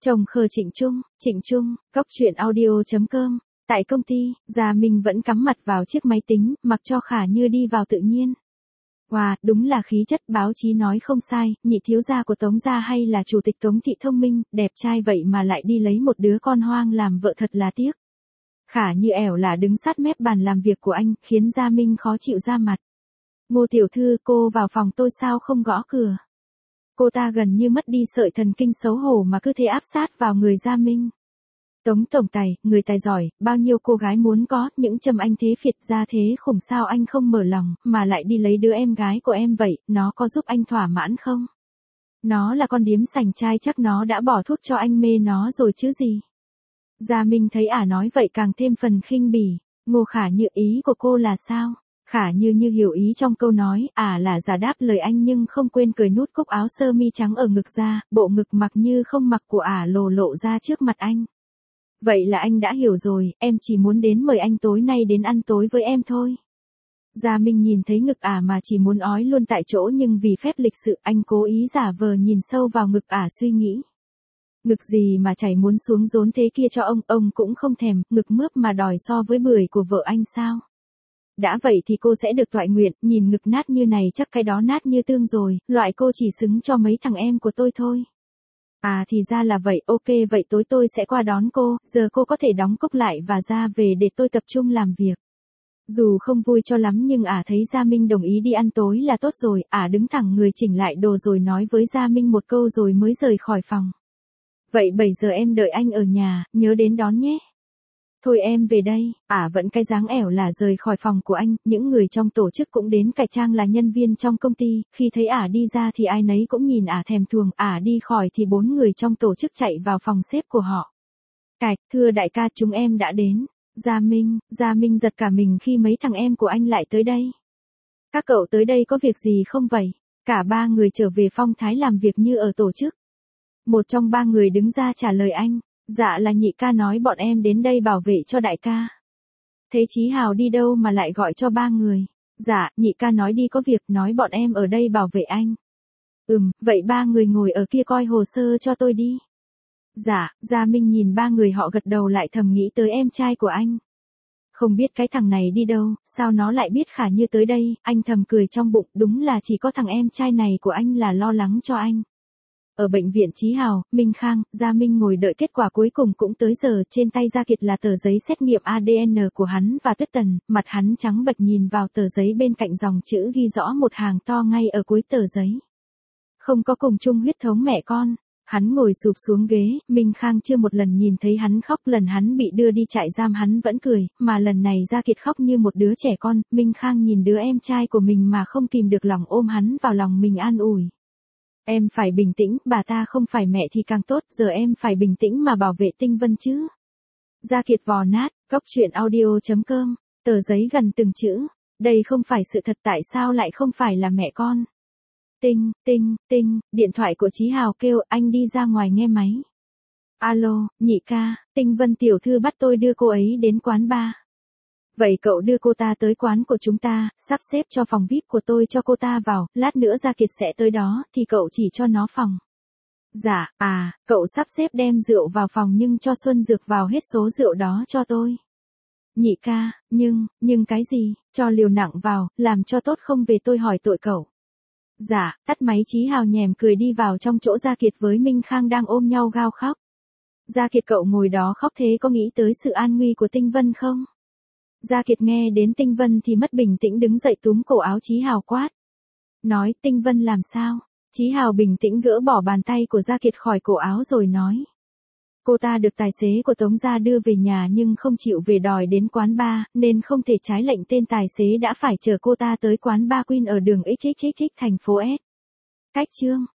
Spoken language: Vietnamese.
Chồng khờ Trịnh Trung, cốc truyện audio.com. Tại công ty, Gia Minh vẫn cắm mặt vào chiếc máy tính, mặc cho Khả Như đi vào tự nhiên. Wow, đúng là khí chất, báo chí nói không sai, nhị thiếu gia của Tống gia hay là chủ tịch Tống thị thông minh, đẹp trai vậy mà lại đi lấy một đứa con hoang làm vợ, thật là tiếc. Khả Như ẻo là đứng sát mép bàn làm việc của anh, khiến Gia Minh khó chịu ra mặt. Ngô tiểu thư, cô vào phòng tôi sao không gõ cửa? Cô ta gần như mất đi sợi thần kinh xấu hổ mà cứ thế áp sát vào người Gia Minh. Tống tổng tài, người tài giỏi, bao nhiêu cô gái muốn có, những trầm anh thế phiệt ra thế khủng, sao anh không mở lòng, mà lại đi lấy đứa em gái của em vậy, nó có giúp anh thỏa mãn không? Nó là con điếm sành trai, chắc nó đã bỏ thuốc cho anh mê nó rồi chứ gì. Gia Minh thấy nói vậy càng thêm phần khinh bỉ. Ngô Khả Như, ý của cô là sao? Khả Như hiểu ý trong câu nói, là giả đáp lời anh nhưng không quên cởi nút cúc áo sơ mi trắng ở ngực ra, bộ ngực mặc như không mặc của lộ ra trước mặt anh. Vậy là anh đã hiểu rồi, em chỉ muốn đến mời anh tối nay đến ăn tối với em thôi. Gia Minh nhìn thấy ngực mà chỉ muốn ói luôn tại chỗ, nhưng vì phép lịch sự anh cố ý giả vờ nhìn sâu vào ngực suy nghĩ. Ngực gì mà chảy muốn xuống rốn thế kia cho ông cũng không thèm, ngực mướp mà đòi so với bưởi của vợ anh sao? Đã vậy thì cô sẽ được toại nguyện, nhìn ngực nát như này chắc cái đó nát như tương rồi, loại cô chỉ xứng cho mấy thằng em của tôi thôi. Thì ra là vậy, ok vậy tối tôi sẽ qua đón cô, giờ cô có thể đóng cốc lại và ra về để tôi tập trung làm việc. Dù không vui cho lắm nhưng thấy Gia Minh đồng ý đi ăn tối là tốt rồi, đứng thẳng người chỉnh lại đồ rồi nói với Gia Minh một câu rồi mới rời khỏi phòng. Vậy 7 giờ em đợi anh ở nhà, nhớ đến đón nhé. Thôi em về đây, vẫn cái dáng ẻo là rời khỏi phòng của anh, những người trong tổ chức cũng đến cải trang là nhân viên trong công ty, khi thấy đi ra thì ai nấy cũng nhìn thèm thuồng, đi khỏi thì 4 người trong tổ chức chạy vào phòng sếp của họ. Thưa đại ca, chúng em đã đến. Gia Minh giật cả mình khi mấy thằng em của anh lại tới đây. Các cậu tới đây có việc gì không vậy? Cả 3 người trở về phong thái làm việc như ở tổ chức. Một trong 3 người đứng ra trả lời anh. Dạ là nhị ca nói bọn em đến đây bảo vệ cho đại ca. Thế Chí Hào đi đâu mà lại gọi cho 3 người? Dạ, nhị ca nói đi có việc, nói bọn em ở đây bảo vệ anh. Vậy 3 người ngồi ở kia coi hồ sơ cho tôi đi. Dạ, Gia Minh nhìn 3 người họ gật đầu lại thầm nghĩ tới em trai của anh. Không biết cái thằng này đi đâu, sao nó lại biết Khả Như tới đây, anh thầm cười trong bụng, đúng là chỉ có thằng em trai này của anh là lo lắng cho anh. Ở bệnh viện Chí Hào, Minh Khang, Gia Minh ngồi đợi kết quả cuối cùng cũng tới giờ, trên tay Gia Kiệt là tờ giấy xét nghiệm ADN của hắn và Tuyết Tần, mặt hắn trắng bệch nhìn vào tờ giấy, bên cạnh dòng chữ ghi rõ một hàng to ngay ở cuối tờ giấy. Không có cùng chung huyết thống mẹ con. Hắn ngồi sụp xuống ghế, Minh Khang chưa một lần nhìn thấy hắn khóc, lần hắn bị đưa đi trại giam hắn vẫn cười, mà lần này Gia Kiệt khóc như một đứa trẻ con, Minh Khang nhìn đứa em trai của mình mà không kìm được lòng ôm hắn vào lòng mình an ủi. Em phải bình tĩnh, bà ta không phải mẹ thì càng tốt, giờ em phải bình tĩnh mà bảo vệ Tinh Vân chứ. Gia Kiệt vò nát, cốc truyện audio.com, tờ giấy gần từng chữ. Đây không phải sự thật, tại sao lại không phải là mẹ con? Tinh, điện thoại của Chí Hào kêu, anh đi ra ngoài nghe máy. Alo, nhị ca, Tinh Vân tiểu thư bắt tôi đưa cô ấy đến quán bar. Vậy cậu đưa cô ta tới quán của chúng ta, sắp xếp cho phòng VIP của tôi cho cô ta vào, lát nữa Gia Kiệt sẽ tới đó, thì cậu chỉ cho nó phòng. Dạ, cậu sắp xếp đem rượu vào phòng nhưng cho Xuân Dược vào hết số rượu đó cho tôi. Nhị ca, nhưng cái gì, cho liều nặng vào, làm cho tốt không về tôi hỏi tội cậu. Dạ, tắt máy. Chí Hào nhèm cười đi vào trong chỗ Gia Kiệt với Minh Khang đang ôm nhau gào khóc. Gia Kiệt, cậu ngồi đó khóc thế có nghĩ tới sự an nguy của Tinh Vân không? Gia Kiệt nghe đến Tinh Vân thì mất bình tĩnh đứng dậy túm cổ áo Chí Hào quát. Nói, Tinh Vân làm sao? Chí Hào bình tĩnh gỡ bỏ bàn tay của Gia Kiệt khỏi cổ áo rồi nói. Cô ta được tài xế của Tống gia đưa về nhà nhưng không chịu về đòi đến quán bar, nên không thể trái lệnh, tên tài xế đã phải chở cô ta tới quán bar Queen ở đường XXXX thành phố S. Cách chương.